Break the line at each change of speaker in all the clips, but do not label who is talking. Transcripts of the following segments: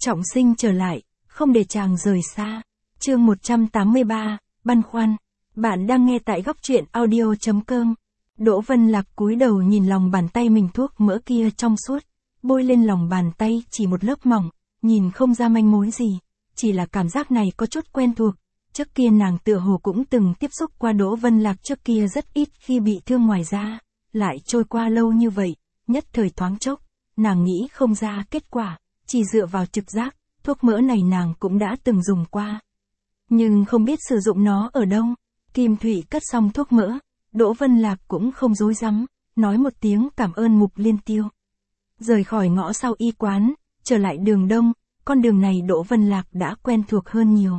trọng sinh trở lại, không để chàng rời xa. Chương 183, băn khoăn. Bạn đang nghe tại góc truyện audio.com. Đỗ Vân Lạc cúi đầu nhìn lòng bàn tay mình, thuốc mỡ kia trong suốt, bôi lên lòng bàn tay chỉ một lớp mỏng, nhìn không ra manh mối gì, chỉ là cảm giác này có chút quen thuộc. Trước kia nàng tựa hồ cũng từng tiếp xúc qua Đỗ Vân Lạc, trước kia rất ít khi bị thương ngoài da, lại trôi qua lâu như vậy, nhất thời thoáng chốc, nàng nghĩ không ra kết quả, chỉ dựa vào trực giác, thuốc mỡ này nàng cũng đã từng dùng qua. Nhưng không biết sử dụng nó ở đâu. Kim Thụy cất xong thuốc mỡ, Đỗ Vân Lạc cũng không dối rắm, nói một tiếng cảm ơn Mục Liên Tiêu. Rời khỏi ngõ sau y quán, trở lại đường Đông, con đường này Đỗ Vân Lạc đã quen thuộc hơn nhiều.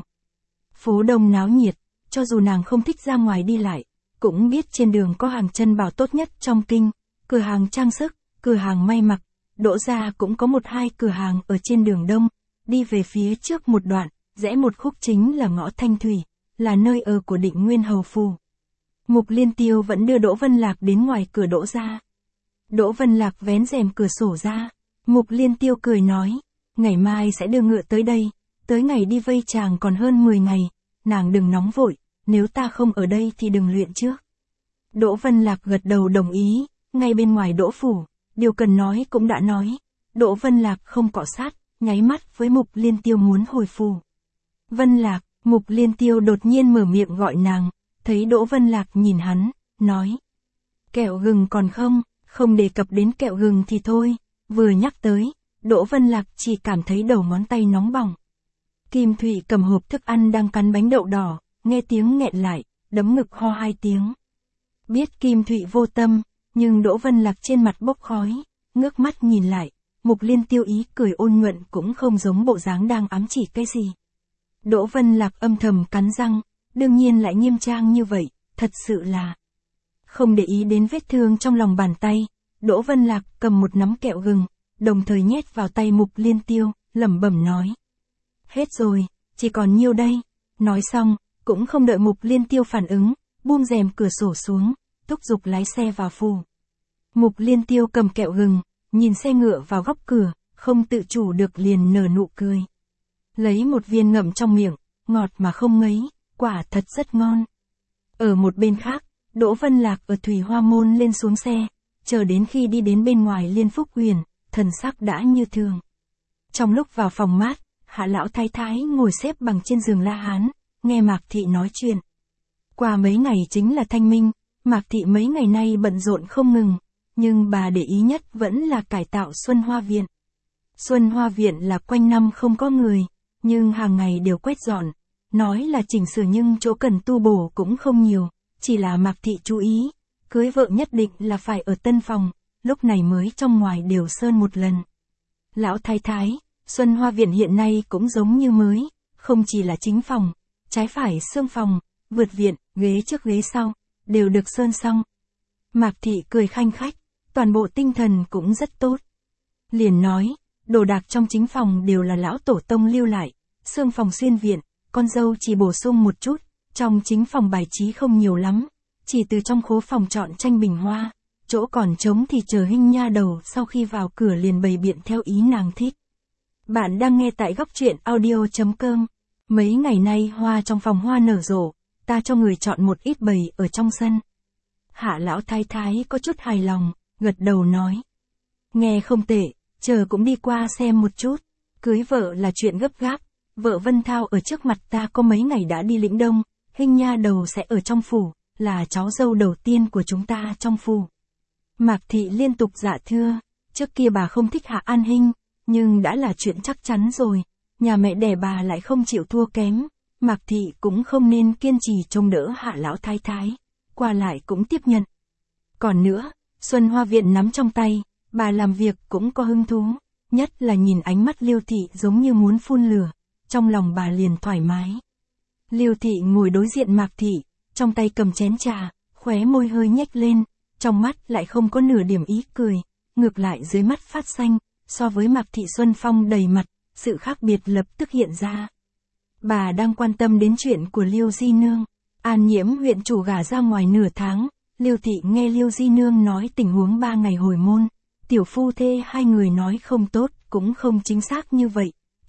Phố Đông náo nhiệt, cho dù nàng không thích ra ngoài đi lại, cũng biết trên đường có hàng chân bảo tốt nhất trong kinh, cửa hàng trang sức, cửa hàng may mặc, Đỗ gia cũng có 1-2 cửa hàng ở trên đường Đông. Đi về phía trước một đoạn, rẽ một khúc chính là ngõ Thanh Thủy, là nơi ở của Định Nguyên hầu phủ. Mục Liên Tiêu vẫn đưa Đỗ Vân Lạc đến ngoài cửa Đỗ gia. Đỗ Vân Lạc vén rèm cửa sổ ra, Mục Liên Tiêu cười nói, ngày mai sẽ đưa ngựa tới đây, tới ngày đi vây chàng còn hơn 10 ngày, nàng đừng nóng vội, nếu ta không ở đây thì đừng luyện trước. Đỗ Vân Lạc gật đầu đồng ý, ngay bên ngoài Đỗ phủ, điều cần nói cũng đã nói. Đỗ Vân Lạc không cọ sát, nháy mắt với Mục Liên Tiêu muốn hồi phủ. Vân Lạc, Mục Liên Tiêu đột nhiên mở miệng gọi nàng, thấy Đỗ Vân Lạc nhìn hắn, nói. Kẹo gừng còn không, không đề cập đến kẹo gừng thì thôi, vừa nhắc tới, Đỗ Vân Lạc chỉ cảm thấy đầu ngón tay nóng bỏng. Kim Thụy cầm hộp thức ăn đang cắn bánh đậu đỏ, nghe tiếng nghẹn lại, đấm ngực ho 2 tiếng. Biết Kim Thụy vô tâm, nhưng Đỗ Vân Lạc trên mặt bốc khói, ngước mắt nhìn lại, Mục Liên Tiêu ý cười ôn nhuận cũng không giống bộ dáng đang ám chỉ cái gì. Đỗ Vân Lạc âm thầm cắn răng, đương nhiên lại nghiêm trang như vậy, thật sự là không để ý đến vết thương trong lòng bàn tay. Đỗ Vân Lạc cầm một nắm kẹo gừng, đồng thời nhét vào tay Mục Liên Tiêu, lẩm bẩm nói. Hết rồi, chỉ còn nhiêu đây. Nói xong, cũng không đợi Mục Liên Tiêu phản ứng, buông rèm cửa sổ xuống, thúc giục lái xe vào phủ. Mục Liên Tiêu cầm kẹo gừng, nhìn xe ngựa vào góc cửa, không tự chủ được liền nở nụ cười. Lấy một viên ngậm trong miệng, ngọt mà không ngấy, quả thật rất ngon. Ở một bên khác, Đỗ Vân Lạc ở Thủy Hoa Môn lên xuống xe, chờ đến khi đi đến bên ngoài Liên Phúc Huyền, thần sắc đã như thường. Trong lúc vào phòng mát, Hạ lão thái thái ngồi xếp bằng trên giường La Hán, nghe Mạc Thị nói chuyện. Qua mấy ngày chính là Thanh Minh, Mạc Thị mấy ngày nay bận rộn không ngừng, nhưng bà để ý nhất vẫn là cải tạo Xuân Hoa Viện. Xuân Hoa Viện là quanh năm không có người, nhưng hàng ngày đều quét dọn, nói là chỉnh sửa nhưng chỗ cần tu bổ cũng không nhiều, chỉ là Mạc Thị chú ý, cưới vợ nhất định là phải ở tân phòng, lúc này mới trong ngoài đều sơn một lần. Lão thái thái, Xuân Hoa Viện hiện nay cũng giống như mới, không chỉ là chính phòng, trái phải xương phòng, vượt viện, ghế trước ghế sau, đều được sơn xong. Mạc Thị cười khanh khách, toàn bộ tinh thần cũng rất tốt. Liền nói, đồ đạc trong chính phòng đều là lão tổ tông lưu lại, xương phòng xuyên viện, con dâu chỉ bổ sung một chút, trong chính phòng bài trí không nhiều lắm, chỉ từ trong khố phòng chọn tranh bình hoa, chỗ còn trống thì chờ Hinh nha đầu sau khi vào cửa liền bày biện theo ý nàng thích. Bạn đang nghe tại góc truyện audio.com. Mấy ngày nay hoa trong phòng hoa nở rộ, ta cho người chọn một ít bày ở trong sân. Hạ lão thái thái có chút hài lòng, gật đầu nói. Nghe không tệ, chờ cũng đi qua xem một chút. Cưới vợ là chuyện gấp gáp, vợ Vân Thao ở trước mặt ta có mấy ngày đã đi lĩnh đông, Hinh nha đầu sẽ ở trong phủ, là cháu dâu đầu tiên của chúng ta trong phủ. Mạc Thị liên tục dạ thưa, trước kia bà không thích Hạ An Hinh, nhưng đã là chuyện chắc chắn rồi, nhà mẹ đẻ bà lại không chịu thua kém, Mạc Thị cũng không nên kiên trì trông đỡ Hạ lão thái thái, qua lại cũng tiếp nhận. Còn nữa, Xuân Hoa Viện nắm trong tay, bà làm việc cũng có hứng thú, nhất là nhìn ánh mắt Liêu Thị giống như muốn phun lửa, trong lòng bà liền thoải mái. Liêu Thị ngồi đối diện Mạc Thị, trong tay cầm chén trà, khóe môi hơi nhếch lên, trong mắt lại không có nửa điểm ý cười, ngược lại dưới mắt phát xanh, so với Mạc Thị Xuân Phong đầy mặt, sự khác biệt lập tức hiện ra. Bà đang quan tâm đến chuyện của Liêu Di Nương. An Nhiễm huyện chủ gả ra ngoài nửa tháng, Liêu Thị nghe Liêu Di Nương nói tình huống 3 ngày hồi môn, tiểu phu thê hai người nói không tốt, cũng không chính xác như vậy,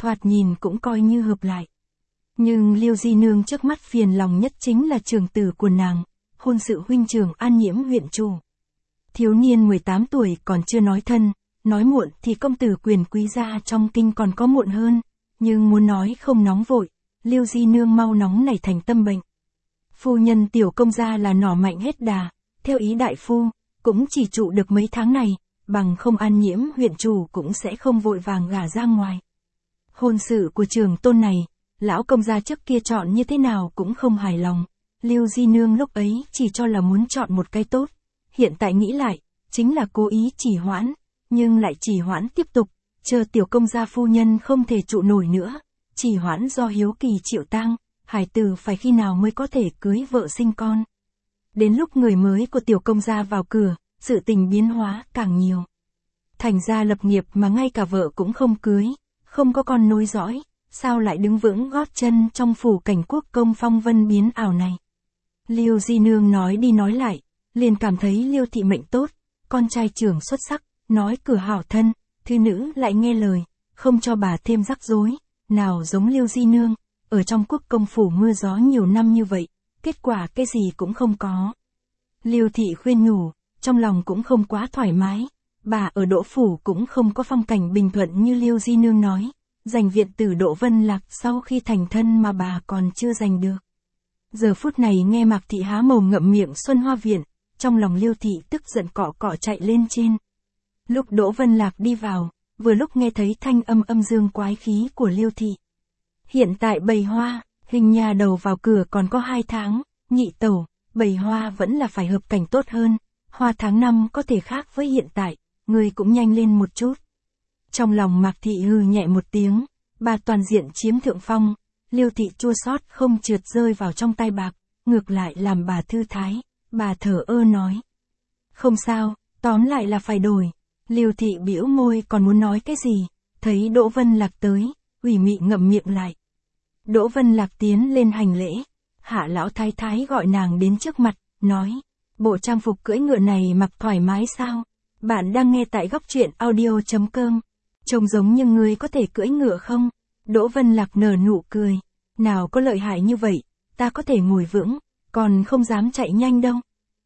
thoạt nhìn cũng coi như hợp lại. Nhưng Liêu Di Nương trước mắt phiền lòng nhất chính là trưởng tử của nàng, hôn sự huynh trưởng An Nhiễm huyện chủ. Thiếu niên 18 tuổi còn chưa nói thân, nói muộn thì công tử quyền quý gia trong kinh còn có muộn hơn, nhưng muốn nói không nóng vội, Liêu Di Nương mau nóng nảy thành tâm bệnh. Phu nhân tiểu công gia là nỏ mạnh hết đà, theo ý đại phu, cũng chỉ trụ được mấy tháng này, bằng không An Nhiễm huyện chủ cũng sẽ không vội vàng gả ra ngoài. Hôn sự của trường tôn này, lão công gia trước kia chọn như thế nào cũng không hài lòng, Liêu Di Nương lúc ấy chỉ cho là muốn chọn một cái tốt, hiện tại nghĩ lại, chính là cố ý trì hoãn, nhưng lại trì hoãn tiếp tục, chờ tiểu công gia phu nhân không thể trụ nổi nữa, trì hoãn do hiếu kỳ chịu tang, hải tử phải khi nào mới có thể cưới vợ sinh con. Đến lúc người mới của tiểu công gia vào cửa, sự tình biến hóa càng nhiều. Thành ra lập nghiệp mà ngay cả vợ cũng không cưới, không có con nối dõi, sao lại đứng vững gót chân trong phủ cảnh quốc công phong vân biến ảo này. Liêu Di Nương nói đi nói lại, liền cảm thấy Liêu thị mệnh tốt, con trai trưởng xuất sắc, nói cửa hảo thân, thư nữ lại nghe lời, không cho bà thêm rắc rối, nào giống Liêu Di Nương, ở trong quốc công phủ mưa gió nhiều năm như vậy, kết quả cái gì cũng không có. Liêu thị khuyên nhủ, trong lòng cũng không quá thoải mái, bà ở Đỗ phủ cũng không có phong cảnh bình thuận như Liêu Di Nương nói, giành viện tử Đỗ Vân Lạc sau khi thành thân mà bà còn chưa giành được. Giờ phút này nghe Mạc thị há mồm ngậm miệng Xuân Hoa Viện, trong lòng Liêu thị tức giận cọ cọ chạy lên trên. Lúc Đỗ Vân Lạc đi vào, vừa lúc nghe thấy thanh âm âm dương quái khí của Liêu thị. Hiện tại bầy hoa, hình nhà đầu vào cửa còn có 2 tháng, nhị tẩu, bầy hoa vẫn là phải hợp cảnh tốt hơn, hoa tháng 5 có thể khác với hiện tại, người cũng nhanh lên một chút. Trong lòng Mạc thị hừ nhẹ một tiếng, bà toàn diện chiếm thượng phong, Liêu thị chua xót không trượt rơi vào trong tay bạc, ngược lại làm bà thư thái, bà thở ơ nói. Không sao, tóm lại là phải đổi. Liêu thị bĩu môi còn muốn nói cái gì, thấy Đỗ Vân Lạc tới, ủy mị ngậm miệng lại. Đỗ Vân Lạc tiến lên hành lễ, Hạ lão thái thái gọi nàng đến trước mặt, nói, bộ trang phục cưỡi ngựa này mặc thoải mái sao? Bạn đang nghe tại góc truyện audio.com. Trông giống như người có thể cưỡi ngựa không? Đỗ Vân Lạc nở nụ cười, nào có lợi hại như vậy, ta có thể ngồi vững, còn không dám chạy nhanh đâu.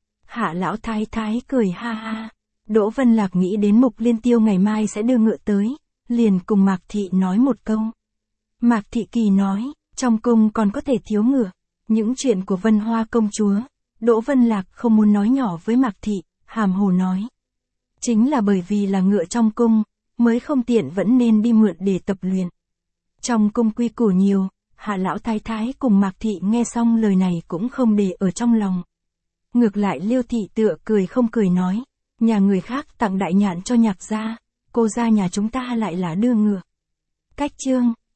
Hạ lão thái thái cười ha ha. Đỗ Vân Lạc nghĩ đến Mục Liên Tiêu ngày mai sẽ đưa ngựa tới, liền cùng Mạc thị nói một câu. Mạc thị kỳ nói, trong cung còn có thể thiếu ngựa. Những chuyện của Vân Hoa công chúa, Đỗ Vân Lạc không muốn nói nhỏ với Mạc thị, hàm hồ nói. Chính là bởi vì là ngựa trong cung, mới không tiện vẫn nên đi mượn để tập luyện. Trong cung quy củ nhiều, Hạ lão thái thái cùng Mạc thị nghe xong lời này cũng không để ở trong lòng. Ngược lại Liêu thị tựa cười không cười nói, nhà người khác tặng đại nhạn cho Nhạc gia, cô gia nhà chúng ta lại là đưa ngựa. Cách chương